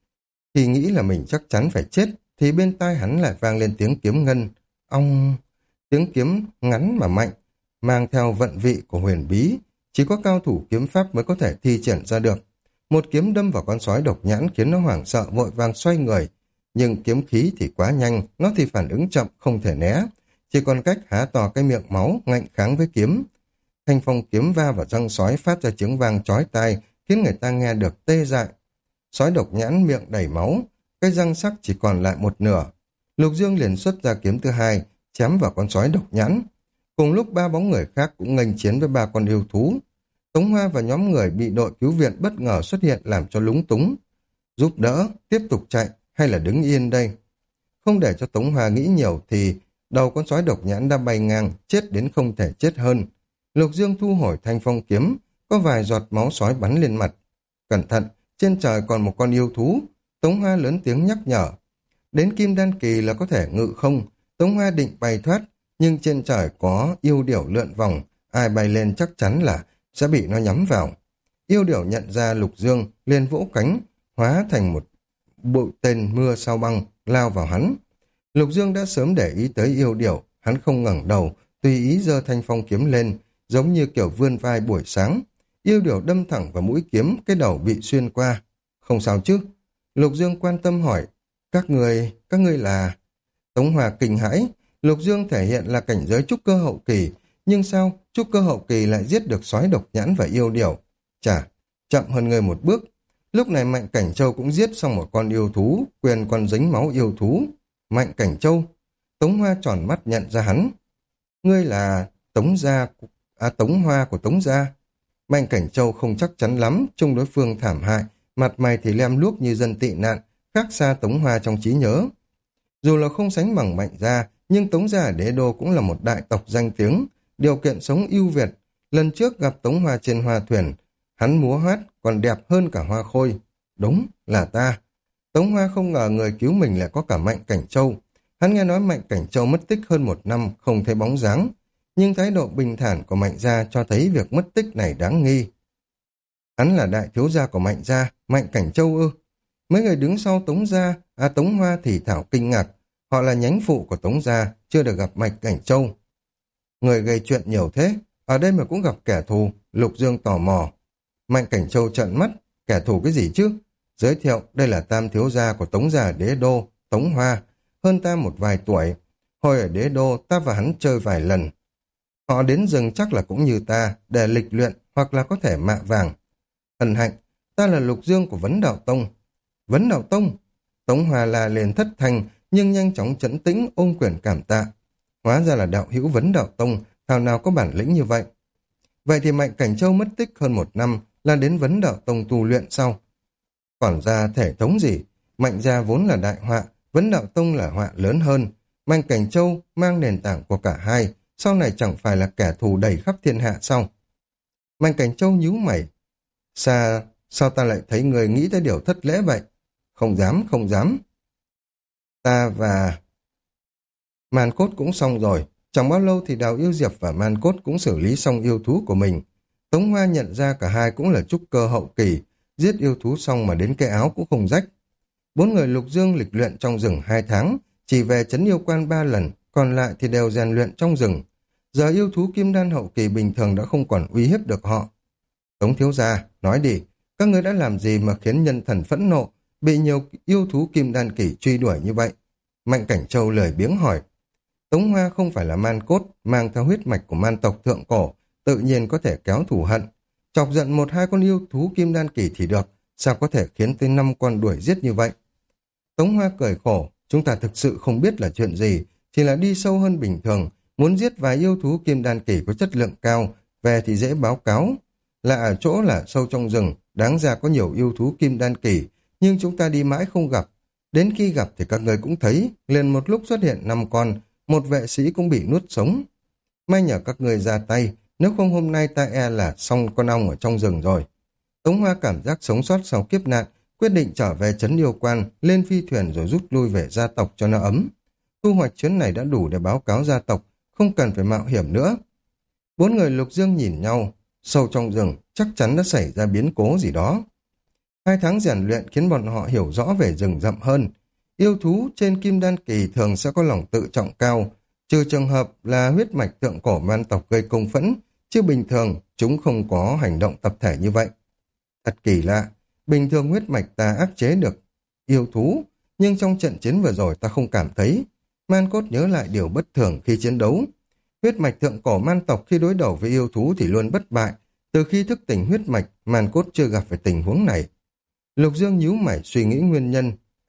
Thì nghĩ là mình chắc chắn phải chết, thì bên tai hắn lại vang lên tiếng kiếm ngân. Ong! Tiếng kiếm ngắn mà mạnh, mang theo vận vị của huyền bí, chỉ có cao thủ kiếm pháp mới có thể thi triển ra được. Một kiếm đâm vào con sói độc nhãn khiến nó hoảng sợ vội vàng xoay người, nhưng kiếm khí thì quá nhanh, nó thì phản ứng chậm không thể né, chỉ còn cách há to cái miệng máu ngạnh kháng với kiếm. Thanh phong kiếm va vào răng sói phát ra tiếng vang chói tai, khiến người ta nghe được tê dại. Sói độc nhãn miệng đầy máu, cái răng sắc chỉ còn lại một nửa. Lục Dương liền xuất ra kiếm thứ hai, chém vào con sói độc nhãn. Cùng lúc ba bóng người khác cũng nghênh chiến với ba con yêu thú. Tống Hoa và nhóm người bị đội cứu viện bất ngờ xuất hiện làm cho lúng túng. Giúp đỡ, tiếp tục chạy hay là đứng yên đây? Không để cho Tống Hoa nghĩ nhiều thì đầu con sói độc nhãn đã bay ngang, chết đến không thể chết hơn. Lục Dương thu hồi thanh phong kiếm, có vài giọt máu sói bắn lên mặt. Cẩn thận, trên trời còn một con yêu thú. Tống Hoa lớn tiếng nhắc nhở. Đến kim đan kỳ là có thể ngự không. Tống Hoa định bay thoát, nhưng trên trời có yêu điểu lượn vòng, ai bay lên chắc chắn là sẽ bị nó nhắm vào. Yêu điểu nhận ra Lục Dương, liền vỗ cánh, hóa thành một bụi tên mưa sao băng, lao vào hắn. Lục Dương đã sớm để ý tới yêu điểu, hắn không ngẩng đầu, tùy ý giơ thanh phong kiếm lên, giống như kiểu vươn vai buổi sáng. Yêu điểu đâm thẳng vào mũi kiếm, cái đầu bị xuyên qua. Không sao chứ? Lục Dương quan tâm hỏi, các ngươi là... Tống Hoa kinh hãi, Lục Dương thể hiện là cảnh giới trúc cơ hậu kỳ, nhưng sao trúc cơ hậu kỳ lại giết được sói độc nhãn và yêu điểu? Chà, chậm hơn người một bước. Lúc này Mạnh Cảnh Châu cũng giết xong một con yêu thú, quyền còn dính máu yêu thú. Mạnh Cảnh Châu. Tống Hoa tròn mắt nhận ra hắn. Ngươi là Tống Hoa của Tống gia. Mạnh Cảnh Châu không chắc chắn lắm, chung đối phương thảm hại, mặt mày thì lem luốc như dân tị nạn, khác xa Tống Hoa trong trí nhớ. Dù là không sánh bằng Mạnh gia, nhưng Tống gia ở Đế Đô cũng là một đại tộc danh tiếng, điều kiện sống ưu việt. Lần trước gặp Tống Hoa trên hoa thuyền, hắn múa hát còn đẹp hơn cả Hoa Khôi. Đúng, là ta. Tống Hoa không ngờ người cứu mình lại có cả Mạnh Cảnh Châu. Hắn nghe nói Mạnh Cảnh Châu mất tích hơn một năm, không thấy bóng dáng. Nhưng thái độ bình thản của Mạnh gia cho thấy việc mất tích này đáng nghi. Hắn là đại thiếu gia của Mạnh gia, Mạnh Cảnh Châu ư? Mấy người đứng sau Tống Gia, Tống Hoa thì thảo kinh ngạc. Họ là nhánh phụ của Tống Gia, chưa được gặp Mạnh Cảnh Châu. Người gây chuyện nhiều thế, ở đây mà cũng gặp kẻ thù, Lục Dương tò mò. Mạnh Cảnh Châu trợn mắt, kẻ thù cái gì chứ? Giới thiệu, đây là tam thiếu gia của Tống Gia Đế Đô, Tống Hoa, hơn ta một vài tuổi. Hồi ở Đế Đô, ta và hắn chơi vài lần. Họ đến rừng chắc là cũng như ta, để lịch luyện hoặc là có thể mạ vàng. Hân hạnh, ta là Lục Dương của Vấn Đạo Tông. Vấn Đạo Tông? Tống Hoa la liền thất thanh, nhưng nhanh chóng trấn tĩnh ôm quyền cảm tạ. Hóa ra là đạo hữu Vấn Đạo Tông, thảo nào có bản lĩnh như vậy. Vậy thì Mạnh Cảnh Châu mất tích hơn 1 năm là đến Vấn Đạo Tông tu luyện sau. Còn ra thể thống gì? Mạnh gia vốn là đại họa, Vấn Đạo Tông là họa lớn hơn. Mạnh Cảnh Châu mang nền tảng của cả hai, sau này chẳng phải là kẻ thù đầy khắp thiên hạ sao? Mạnh Cảnh Châu nhíu mày. Sao ta lại thấy người nghĩ tới điều thất lễ vậy? Không dám, không dám. Ta và Man Cốt cũng xong rồi. Chẳng bao lâu thì Đào Yêu Diệp và Man Cốt cũng xử lý xong yêu thú của mình. Tống Hoa nhận ra cả hai cũng là trúc cơ hậu kỳ, giết yêu thú xong mà đến cái áo cũng không rách. 4 người Lục Dương lịch luyện trong rừng 2 tháng, chỉ về trấn yêu quan 3 lần, còn lại thì đều rèn luyện trong rừng. Giờ yêu thú kim đan hậu kỳ bình thường đã không còn uy hiếp được họ. Tống thiếu gia, nói đi, các ngươi đã làm gì mà khiến nhân thần phẫn nộ, bị nhiều yêu thú kim đan kỳ truy đuổi như vậy? Mạnh Cảnh Châu lười biếng hỏi. Tống Hoa không phải là Man Cốt, mang theo huyết mạch của man tộc thượng cổ, tự nhiên có thể kéo thù hận. Chọc giận 1-2 con yêu thú kim đan kỳ thì được, sao có thể khiến tới 5 con đuổi giết như vậy? Tống Hoa cười khổ, chúng ta thực sự không biết là chuyện gì, chỉ là đi sâu hơn bình thường, muốn giết vài yêu thú kim đan kỳ có chất lượng cao, về thì dễ báo cáo. Là ở chỗ là sâu trong rừng, đáng ra có nhiều yêu thú kim đan kỳ, nhưng chúng ta đi mãi không gặp. Đến khi gặp thì các người cũng thấy, liền một lúc xuất hiện 5 con, một vệ sĩ cũng bị nuốt sống. May nhờ các người ra tay, nếu không hôm nay ta e là xong con ong ở trong rừng rồi. Tống Hoa cảm giác sống sót sau kiếp nạn, quyết định trở về trấn yêu quan, lên phi thuyền rồi rút lui về gia tộc cho nó ấm. Thu hoạch chuyến này đã đủ để báo cáo gia tộc, không cần phải mạo hiểm nữa. 4 người Lục Dương nhìn nhau, sâu trong rừng chắc chắn đã xảy ra biến cố gì đó. 2 tháng rèn luyện khiến bọn họ hiểu rõ về rừng rậm hơn. Yêu thú trên kim đan kỳ thường sẽ có lòng tự trọng cao, trừ trường hợp là huyết mạch thượng cổ man tộc gây công phẫn, chứ bình thường chúng không có hành động tập thể như vậy. Thật kỳ lạ, bình thường huyết mạch ta áp chế được yêu thú, nhưng trong trận chiến vừa rồi ta không cảm thấy. Man Cốt nhớ lại điều bất thường khi chiến đấu. Huyết mạch thượng cổ man tộc khi đối đầu với yêu thú thì luôn bất bại. Từ khi thức tỉnh huyết mạch, Man Cốt chưa gặp phải tình huống này. Lục Dương nhíu mày suy nghĩ nguyên nhân.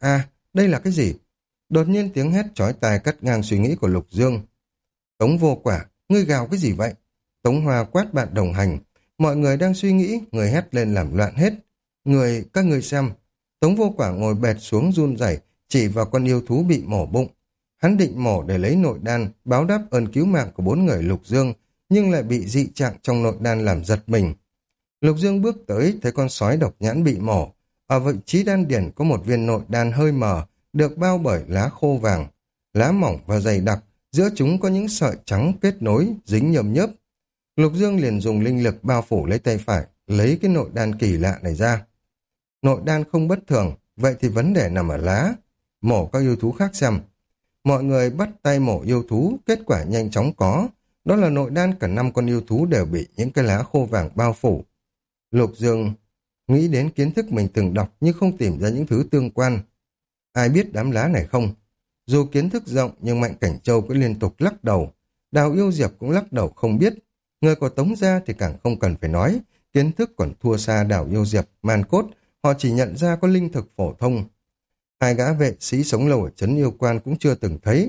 Đây là cái gì? Đột nhiên tiếng hét chói tai cắt ngang suy nghĩ của Lục Dương. Tống Vô Quả, ngươi gào cái gì vậy? Tống Hoa quát bạn đồng hành. Mọi người đang suy nghĩ, người hét lên làm loạn hết. Các người xem. Tống Vô Quả ngồi bệt xuống run rẩy, chỉ vào con yêu thú bị mổ bụng. Hắn định mổ để lấy nội đan, báo đáp ơn cứu mạng của 4 người Lục Dương, nhưng lại bị dị trạng trong nội đan làm giật mình. Lục Dương bước tới, thấy con sói độc nhãn bị mổ. Ở vị trí đan điển có một viên nội đan hơi mờ, được bao bởi lá khô vàng. Lá mỏng và dày đặc, giữa chúng có những sợi trắng kết nối, dính nhầm nhớp. Lục Dương liền dùng linh lực bao phủ lấy tay phải, lấy cái nội đan kỳ lạ này ra. Nội đan không bất thường, vậy thì vấn đề nằm ở lá. Mổ các yêu thú khác xem. Mọi người bắt tay mổ yêu thú, kết quả nhanh chóng có. Đó là nội đan cả 5 con yêu thú đều bị những cái lá khô vàng bao phủ. Lục Dương nghĩ đến kiến thức mình từng đọc nhưng không tìm ra những thứ tương quan. Ai biết đám lá này không? Dù kiến thức rộng nhưng Mạnh Cảnh Châu cứ liên tục lắc đầu. Đào Yêu Diệp cũng lắc đầu không biết. Người của Tống gia thì càng không cần phải nói. Kiến thức còn thua xa Đào Yêu Diệp, Man Cốt. Họ chỉ nhận ra có linh thực phổ thông. 2 gã vệ sĩ sống lâu ở trấn yêu quan cũng chưa từng thấy.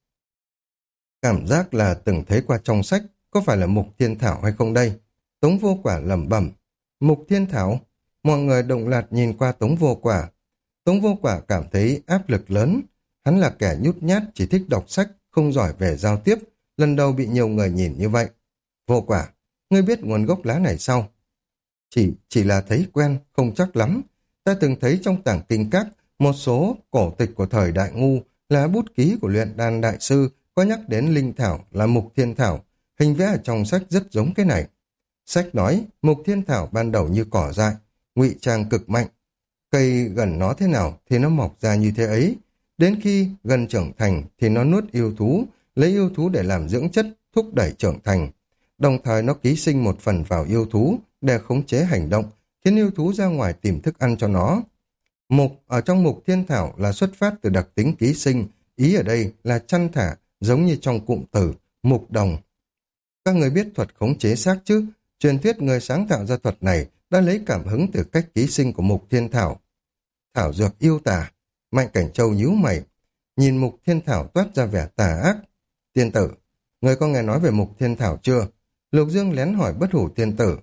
Cảm giác là từng thấy qua trong sách. Có phải là Mục Thiên Thảo hay không đây? Tống Vô Quả lẩm bẩm. Mục Thiên Thảo? Mọi người đồng loạt nhìn qua Tống Vô Quả. Tống Vô Quả cảm thấy áp lực lớn. Hắn là kẻ nhút nhát, chỉ thích đọc sách, không giỏi về giao tiếp. Lần đầu bị nhiều người nhìn như vậy. Vô Quả, ngươi biết nguồn gốc lá này sao? Chỉ là thấy quen, không chắc lắm. Ta từng thấy trong tảng kinh các, một số cổ tịch của thời Đại Ngu là bút ký của luyện đan đại sư có nhắc đến linh thảo là Mục Thiên Thảo. Hình vẽ ở trong sách rất giống cái này. Sách nói, Mục Thiên Thảo ban đầu như cỏ dại, ngụy trang cực mạnh. Cây gần nó thế nào thì nó mọc ra như thế ấy. Đến khi gần trưởng thành thì nó nuốt yêu thú, lấy yêu thú để làm dưỡng chất, thúc đẩy trưởng thành. Đồng thời nó ký sinh một phần vào yêu thú để khống chế hành động, khiến yêu thú ra ngoài tìm thức ăn cho nó. Mục ở trong mục thiên thảo là xuất phát từ đặc tính ký sinh, ý ở đây là chăn thả, giống như trong cụm từ mục đồng. Các người biết thuật khống chế xác chứ? Truyền thuyết người sáng tạo ra thuật này đã lấy cảm hứng từ cách ký sinh của mục thiên thảo. Thảo dược yêu tà. Mạnh Cảnh Châu nhíu mày, nhìn mục thiên thảo toát ra vẻ tà ác. Tiên tử, người có nghe nói về mục thiên thảo chưa? Lục Dương lén hỏi Bất Hủ tiên tử.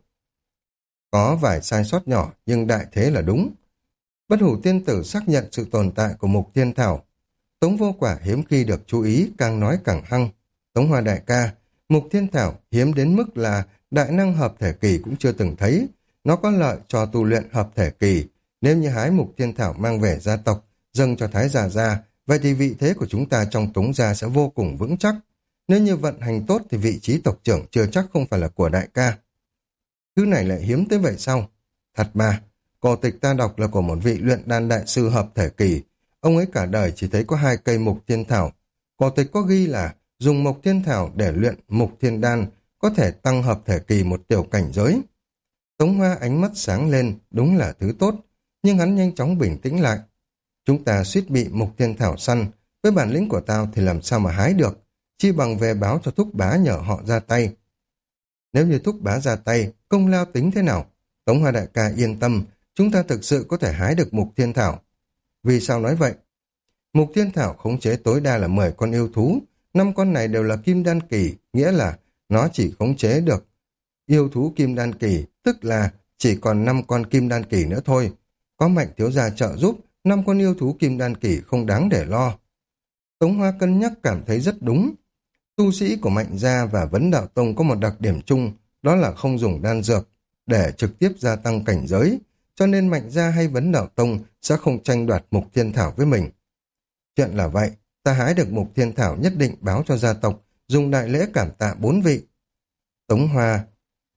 Có vài sai sót nhỏ nhưng đại thế là đúng. Bất Hủ tiên tử xác nhận sự tồn tại của mục thiên thảo. Tống Vô Quả hiếm khi được chú ý, càng nói càng hăng. Tống Hoa đại ca, mục thiên thảo hiếm đến mức là đại năng hợp thể kỳ cũng chưa từng thấy. Nó có lợi cho tu luyện hợp thể kỳ. Nếu như hái mục thiên thảo mang về gia tộc, dâng cho Thái gia gia, vậy thì vị thế của chúng ta trong Tống gia sẽ vô cùng vững chắc. Nếu như vận hành tốt thì vị trí tộc trưởng chưa chắc không phải là của đại ca. Thứ này lại hiếm tới vậy sao? Thật mà, cổ tịch ta đọc là của một vị luyện đan đại sư hợp thể kỳ. Ông ấy cả đời chỉ thấy có 2 cây mục thiên thảo. Cổ tịch có ghi là dùng mục thiên thảo để luyện mục thiên đan, có thể tăng hợp thể kỳ một tiểu cảnh giới. Tống Hoa ánh mắt sáng lên, đúng là thứ tốt, nhưng hắn nhanh chóng bình tĩnh lại. Chúng ta suýt bị mục thiên thảo săn, với bản lĩnh của tao thì làm sao mà hái được, chi bằng về báo cho thúc bá nhờ họ ra tay. Nếu như thúc bá ra tay, công lao tính thế nào? Tống Hoa đại ca yên tâm, chúng ta thực sự có thể hái được mục thiên thảo. Vì sao nói vậy? Mục thiên thảo khống chế tối đa là 10 con yêu thú, 5 con này đều là kim đan kỳ, nghĩa là nó chỉ khống chế được yêu thú kim đan kỳ, tức là chỉ còn 5 con kim đan kỳ nữa thôi. Có Mạnh thiếu gia trợ giúp, 5 con yêu thú kim đan kỳ không đáng để lo. Tống Hoa cân nhắc cảm thấy rất đúng. Tu sĩ của Mạnh gia và Vấn Đạo Tông có một đặc điểm chung, đó là không dùng đan dược để trực tiếp gia tăng cảnh giới, cho nên Mạnh gia hay Vấn Đạo Tông sẽ không tranh đoạt mục thiên thảo với mình. Chuyện là vậy, ta hái được mục thiên thảo nhất định báo cho gia tộc, dùng đại lễ cảm tạ 4 vị. Tống Hoa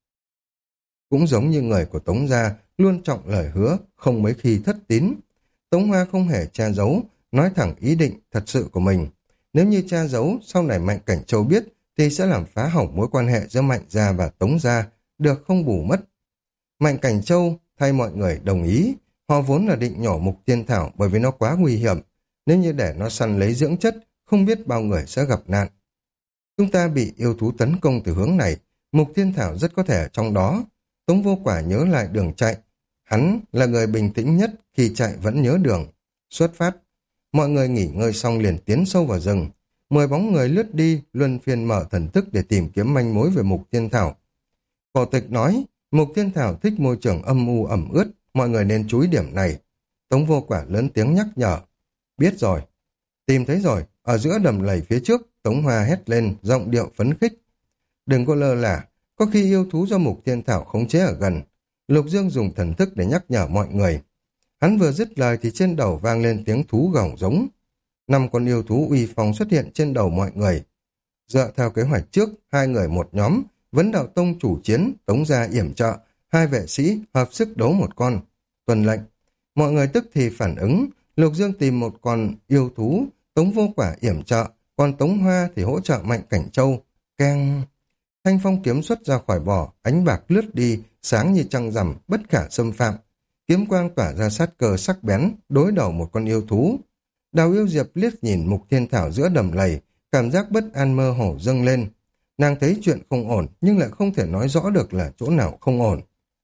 cũng giống như người của Tống gia, luôn trọng lời hứa, không mấy khi thất tín. Tống Hoa không hề che giấu, nói thẳng ý định thật sự của mình. Nếu như che giấu, sau này Mạnh Cảnh Châu biết, thì sẽ làm phá hỏng mối quan hệ giữa Mạnh gia và Tống gia, được không bù mất. Mạnh Cảnh Châu thay mọi người đồng ý, họ vốn là định nhổ mục thiên thảo bởi vì nó quá nguy hiểm. Nếu như để nó săn lấy dưỡng chất, không biết bao người sẽ gặp nạn. Chúng ta bị yêu thú tấn công từ hướng này, mục thiên thảo rất có thể ở trong đó. Tống Vô Quả nhớ lại đường chạy. Hắn là người bình tĩnh nhất, khi chạy vẫn nhớ đường. Xuất phát. Mọi người nghỉ ngơi xong liền tiến sâu vào rừng. 10 bóng người lướt đi, luân phiên mở thần thức để tìm kiếm manh mối về mục thiên thảo. Cổ tịch nói, mục thiên thảo thích môi trường âm u ẩm ướt, mọi người nên chú ý điểm này. Tống Vô Quả lớn tiếng nhắc nhở. Biết rồi. Tìm thấy rồi, ở giữa đầm lầy phía trước, Tống Hoa hét lên, giọng điệu phấn khích. Đừng có lơ là, có khi yêu thú do mục thiên thảo khống chế ở gần. Lục Dương dùng thần thức để nhắc nhở mọi người. Hắn vừa dứt lời thì trên đầu vang lên tiếng thú gào giống. 5 con yêu thú uy phong xuất hiện trên đầu mọi người. Dựa theo kế hoạch trước, 2 người một nhóm, Vấn Đạo Tông chủ chiến, Tống gia yểm trợ, 2 vệ sĩ hợp sức đấu một con. Tuần lệnh. Mọi người tức thì phản ứng, Lục Dương tìm một con yêu thú, Tống Vô Quả yểm trợ, còn Tống Hoa thì hỗ trợ Mạnh Cảnh Châu. Keng. Thanh phong kiếm xuất ra khỏi vỏ, ánh bạc lướt đi, sáng như trăng rằm, bất khả xâm phạm. Kiếm quang tỏa ra sát cơ sắc bén, đối đầu một con yêu thú. Đào Yêu Diệp liếc nhìn mục thiên thảo giữa đầm lầy, cảm giác bất an mơ hồ dâng lên. Nàng thấy chuyện không ổn, nhưng lại không thể nói rõ được là chỗ nào không ổn.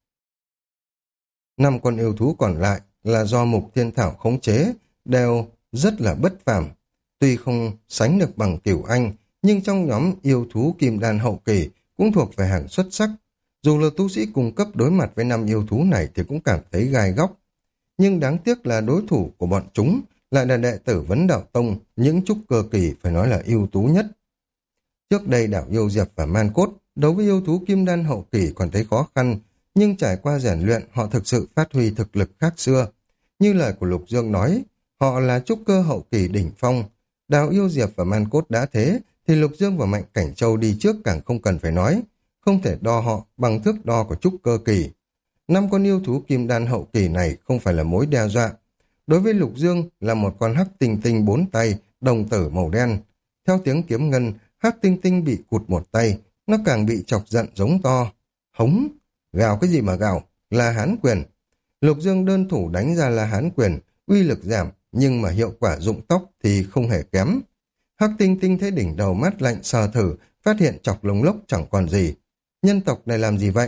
5 con yêu thú còn lại là do mục thiên thảo khống chế, đều rất là bất phàm. Tuy không sánh được bằng Cửu Anh, nhưng trong nhóm yêu thú kim đan hậu kỳ cũng thuộc về hàng xuất sắc. Dù là tu sĩ cung cấp đối mặt với 5 yêu thú này thì cũng cảm thấy gai góc. Nhưng đáng tiếc là đối thủ của bọn chúng lại là đệ tử Vấn Đạo Tông, những trúc cơ kỳ phải nói là ưu tú nhất. Trước đây Đảo Yêu Diệp và Man Cốt đấu với yêu thú kim đan hậu kỳ còn thấy khó khăn, nhưng trải qua rèn luyện họ thực sự phát huy thực lực khác xưa. Như lời của Lục Dương nói, họ là trúc cơ hậu kỳ đỉnh phong. Đào Yêu Diệp và Man Cốt đã thế, thì Lục Dương và Mạnh Cảnh Châu đi trước càng không cần phải nói, không thể đo họ bằng thước đo của trúc cơ kỳ. 5 con yêu thú kim đan hậu kỳ này không phải là mối đe dọa. Đối với Lục Dương là một con hắc tinh tinh 4 tay, đồng tử màu đen. Theo tiếng kiếm ngân, hắc tinh tinh bị cụt một tay, nó càng bị chọc giận giống to. Hống! Gào cái gì mà gào? La Hán quyền. Lục Dương đơn thủ đánh ra La Hán quyền, uy lực giảm, nhưng mà hiệu quả rụng tóc thì không hề kém. Hắc tinh tinh thấy đỉnh đầu mát lạnh sờ thử, phát hiện chọc lông lốc chẳng còn gì. Nhân tộc này làm gì vậy?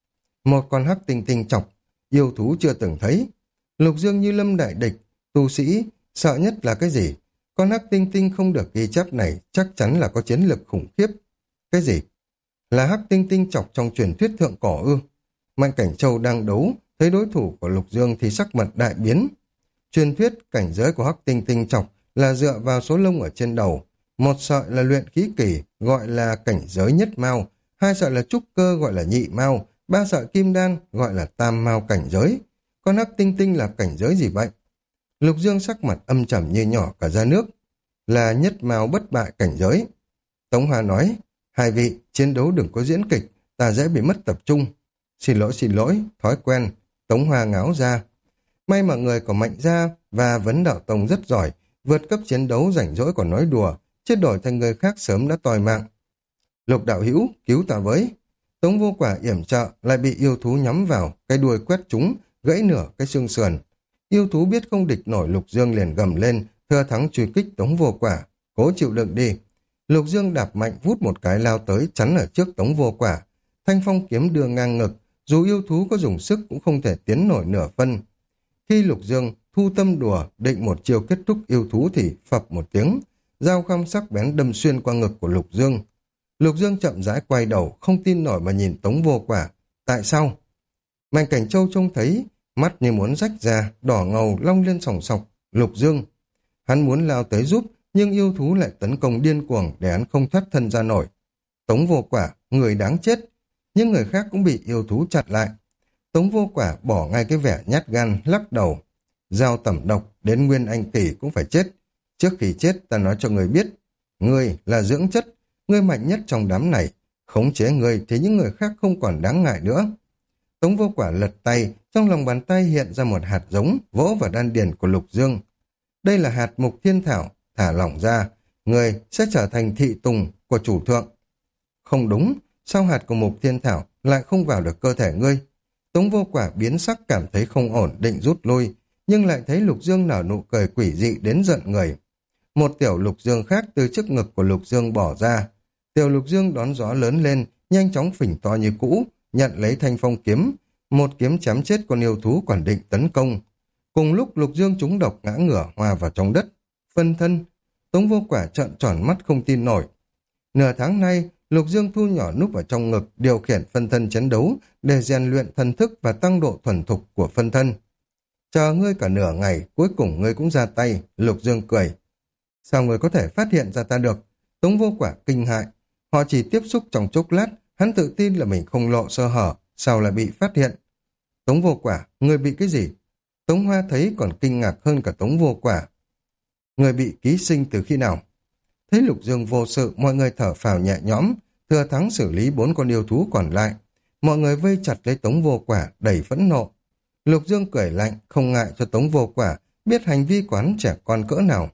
Một con hắc tinh tinh chọc, yêu thú chưa từng thấy. Lục Dương như lâm đại địch, tu sĩ, sợ nhất là cái gì? Con hắc tinh tinh không được ghi chép này chắc chắn là có chiến lực khủng khiếp. Cái gì? Là hắc tinh tinh chọc trong truyền thuyết thượng cổ ư? Mạnh Cảnh Châu đang đấu, thấy đối thủ của Lục Dương thì sắc mặt đại biến. Truyền thuyết cảnh giới của hắc tinh tinh chọc là dựa vào số lông ở trên đầu. Một sợi là luyện khí kỳ, gọi là cảnh giới nhất mao, 2 sợi là trúc cơ gọi là nhị mao, 3 sợi kim đan gọi là tam mao cảnh giới. Con hắc tinh tinh là cảnh giới gì vậy? Lục Dương sắc mặt âm trầm như nhỏ cả ra nước. Là nhất mao bất bại cảnh giới. Tống Hoa nói, 2 vị, chiến đấu đừng có diễn kịch, ta dễ bị mất tập trung. Xin lỗi, thói quen. Tống Hoa ngáo ra. May mà người của Mạnh Gia và Vấn Đạo Tông rất giỏi, vượt cấp chiến đấu rảnh rỗi còn nói đùa, chết đổi thành người khác sớm đã toi mạng. Lục đạo hữu, cứu ta với. Tống Vô Quả yểm trợ lại bị yêu thú nhắm vào, cái đuôi quét trúng, gãy nửa cái xương sườn. Yêu thú biết không địch nổi Lục Dương liền gầm lên, thừa thắng truy kích Tống Vô Quả, cố chịu đựng đi. Lục Dương đạp mạnh vút một cái lao tới chắn ở trước Tống Vô Quả. Thanh phong kiếm đưa ngang ngực, dù yêu thú có dùng sức cũng không thể tiến nổi nửa phân. Khi Lục Dương thu tâm đùa định một chiều kết thúc yêu thú thì phập một tiếng, dao khăm sắc bén đâm xuyên qua ngực của Lục Dương. Lục Dương chậm rãi quay đầu, không tin nổi mà nhìn Tống Vô Quả. Tại sao? Mạnh Cảnh Châu trông thấy, mắt như muốn rách ra, đỏ ngầu long lên sòng sọc. Lục Dương. Hắn muốn lao tới giúp, nhưng yêu thú lại tấn công điên cuồng để hắn không thoát thân ra nổi. Tống Vô Quả, người đáng chết. Nhưng người khác cũng bị yêu thú chặn lại. Tống Vô Quả bỏ ngay cái vẻ nhát gan, lắc đầu. Dao tẩm độc, đến Nguyên Anh Kỳ cũng phải chết. Trước khi chết ta nói cho người biết, ngươi là dưỡng chất, ngươi mạnh nhất trong đám này. Khống chế ngươi thì những người khác không còn đáng ngại nữa. Tống Vô Quả lật tay, trong lòng bàn tay hiện ra một hạt giống vỗ vào đan điền của Lục Dương. Đây là hạt mục thiên thảo, thả lỏng ra, ngươi sẽ trở thành thị tùng của chủ thượng. Không đúng, sao hạt của mục thiên thảo lại không vào được cơ thể ngươi? Tống Vô Quả biến sắc cảm thấy không ổn định rút lui, nhưng lại thấy Lục Dương nở nụ cười quỷ dị đến giận người. Một tiểu Lục Dương khác từ trước ngực của Lục Dương bỏ ra. Tiểu Lục Dương đón gió lớn lên, nhanh chóng phình to như cũ, nhận lấy thanh phong kiếm. Một kiếm chém chết con yêu thú còn định tấn công. Cùng lúc Lục Dương trúng độc ngã ngửa hòa vào trong đất. Phân thân, Tống Vô Quả trợn tròn mắt không tin nổi. Nửa tháng nay, Lục Dương thu nhỏ núp vào trong ngực, điều khiển phân thân chiến đấu để rèn luyện thần thức và tăng độ thuần thục của phân thân. Chờ ngươi cả nửa ngày, cuối cùng ngươi cũng ra tay, Lục Dương cười. Sao ngươi có thể phát hiện ra ta được? Tống Vô Quả kinh hại. Họ chỉ tiếp xúc trong chốc lát, hắn tự tin là mình không lộ sơ hở, sao lại bị phát hiện? Tống Vô Quả, ngươi bị cái gì? Tống Hoa thấy còn kinh ngạc hơn cả Tống Vô Quả. Ngươi bị ký sinh từ khi nào? Thấy Lục Dương vô sự, mọi người thở phào nhẹ nhõm, thừa thắng xử lý 4 con yêu thú còn lại. Mọi người vây chặt lấy Tống Vô Quả, đầy phẫn nộ. Lục Dương cười lạnh, không ngại cho Tống Vô Quả biết hành vi quán trẻ con cỡ nào.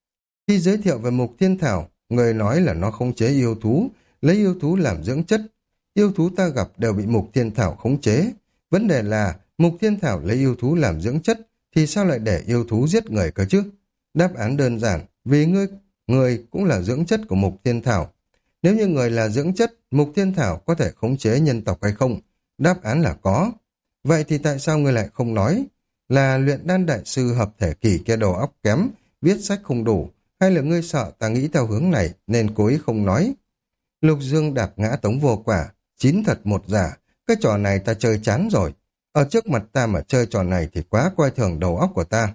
Khi giới thiệu về mục thiên thảo, người nói là nó khống chế yêu thú, lấy yêu thú làm dưỡng chất. Yêu thú ta gặp đều bị mục thiên thảo khống chế. Vấn đề là mục thiên thảo lấy yêu thú làm dưỡng chất, thì sao lại để yêu thú giết người cơ chứ? Đáp án đơn giản, vì người cũng là dưỡng chất của mục thiên thảo. Nếu như người là dưỡng chất, mục thiên thảo có thể khống chế nhân tộc hay không? Đáp án là có. Vậy thì tại sao ngươi lại không nói? Là luyện đan đại sư hợp thể kỳ kia đầu óc kém, viết sách không đủ, hay là ngươi sợ ta nghĩ theo hướng này nên cố ý không nói? Lục Dương đạp ngã Tống Vô Quả, 9 thật 1 giả, cái trò này ta chơi chán rồi. Ở trước mặt ta mà chơi trò này thì quá coi thường đầu óc của ta.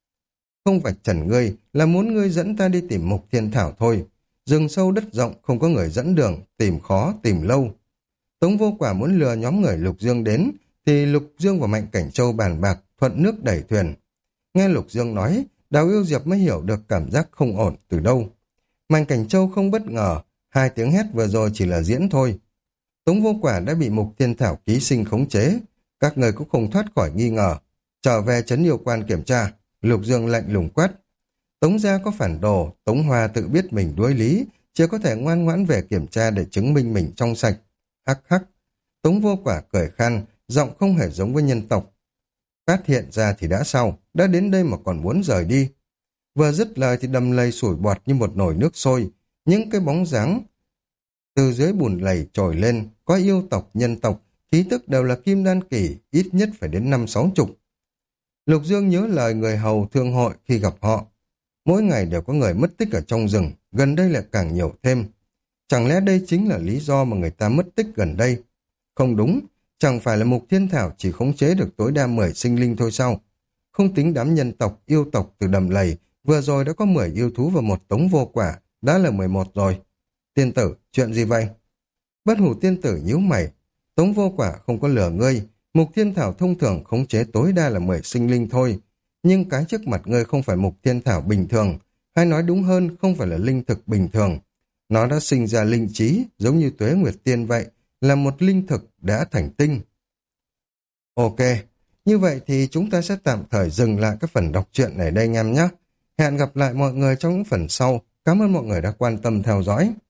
Không vạch trần ngươi là muốn ngươi dẫn ta đi tìm mục thiên thảo thôi. Rừng sâu đất rộng không có người dẫn đường, tìm khó tìm lâu. Tống Vô Quả muốn lừa nhóm người Lục Dương đến, thì Lục Dương và Mạnh Cảnh Châu bàn bạc, thuận nước đẩy thuyền. Nghe Lục Dương nói, Đào Yêu Diệp mới hiểu được cảm giác không ổn từ đâu. Mạnh Cảnh Châu không bất ngờ, 2 tiếng hét vừa rồi chỉ là diễn thôi. Tống Vô Quả đã bị mục thiên thảo ký sinh khống chế. Các người cũng không thoát khỏi nghi ngờ. Trở về trấn yêu quan kiểm tra. Lục Dương lạnh lùng quát. Tống gia có phản đồ, Tống Hoa tự biết mình đuối lý, chỉ có thể ngoan ngoãn về kiểm tra để chứng minh mình trong sạch. Hắc hắc. Tống Vô Quả cười khan, giọng không hề giống với nhân tộc. Phát hiện ra thì đã sao, đã đến đây mà còn muốn rời đi. Vừa dứt lời thì đầm lầy sủi bọt như một nồi nước sôi, những cái bóng dáng từ dưới bùn lầy trồi lên, có yêu tộc, nhân tộc, khí tức đều là kim đan kỳ, ít nhất phải đến 50-60. Lục Dương nhớ lời người hầu thương hội khi gặp họ. Mỗi ngày đều có người mất tích ở trong rừng, gần đây lại càng nhiều thêm. Chẳng lẽ đây chính là lý do mà người ta mất tích gần đây? Không đúng, chẳng phải là Mục Thiên Thảo chỉ khống chế được tối đa 10 sinh linh thôi sao? Không tính đám nhân tộc, yêu tộc từ đầm lầy, vừa rồi đã có 10 yêu thú và một Tống Vô Quả, đã là 11 rồi. Tiên tử, chuyện gì vậy? Bất Hủ tiên tử nhíu mày. Tống Vô Quả không có lừa ngươi, Mục Thiên Thảo thông thường khống chế tối đa là 10 sinh linh thôi. Nhưng cái trước mặt ngươi không phải Mục Thiên Thảo bình thường, hay nói đúng hơn không phải là linh thực bình thường. Nó đã sinh ra linh trí, giống như Tuế Nguyệt Tiên vậy, là một linh thực đã thành tinh. Ok, như vậy thì chúng ta sẽ tạm thời dừng lại cái phần đọc truyện này đây anh em nhé. Hẹn gặp lại mọi người trong những phần sau. Cảm ơn mọi người đã quan tâm theo dõi.